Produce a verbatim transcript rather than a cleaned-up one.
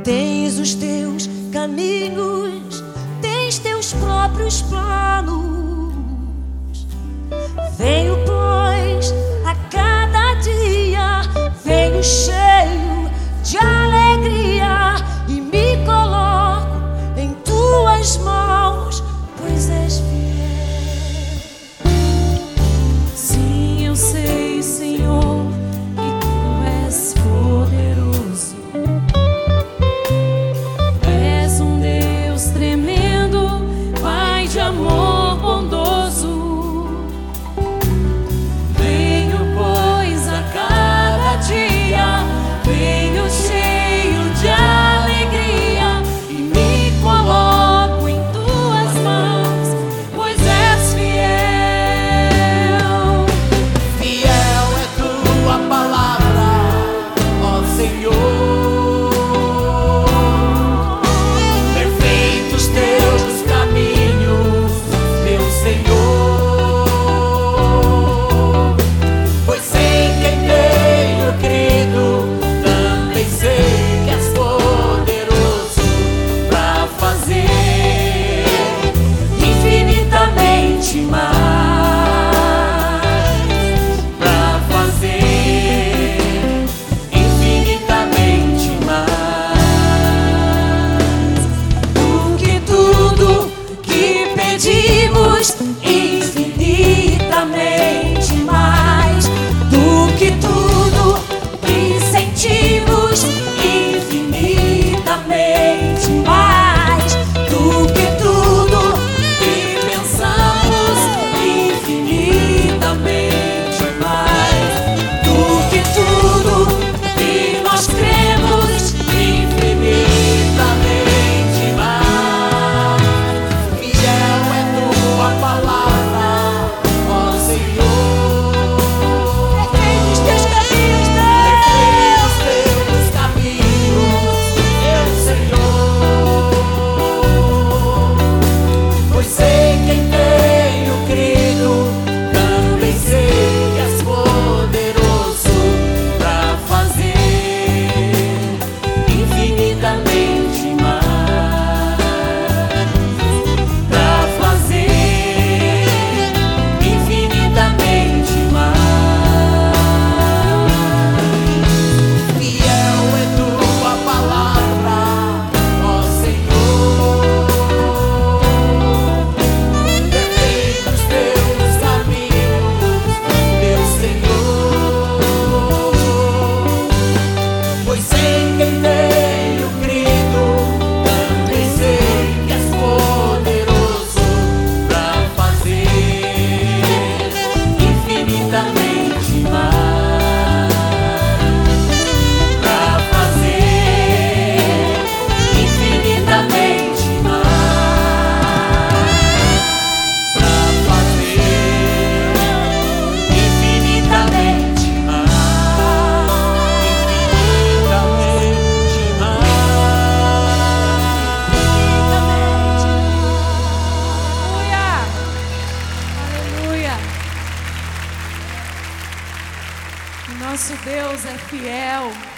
Tens os teus caminhos, tens teus próprios planos. Venho, pois, a cada dia, venho cheio de alegria e me coloco em tuas mãos, pois és fiel. Sim, eu sei, Senhor, que tu és poderoso. És um Deus tremendo, Pai de amor bondoso. Venho, pois, a cada dia, venho cheio de alegria e me coloco em tuas mãos, pois és fiel. Fiel é tua palavra, ó Senhor. Perfeitos teus caminhos, meu Senhor. Pois em quem tenho crido, também sei que és poderoso pra fazer infinitamente mais, pra fazer infinitamente mais Do que tudo que pedimos, infinitamente mais. Do que tudo que sentimos, infinitamente mais. Do que tudo que pensamos, infinitamente mais. Do que tudo que nós cremos, infinitamente mais. Fiel é tua palavra, ó Senhor. perfeitos teus caminhos, Perfeitos teus caminhos, meu Senhor. Pois sei quem tenho crido, também sei que és poderoso pra fazer infinitamente mais, pra fazer infinitamente mais. Fiel é tua palavra, ó Senhor. Perfeitos teus caminhos, meu Senhor. Pois em quem tenho crido, também sei que és poderoso pra fazer infinitamente mais, pra fazer infinitamente mais, pra fazer infinitamente mais, infinitamente Aleluia! Aleluia! Nosso Deus é fiel.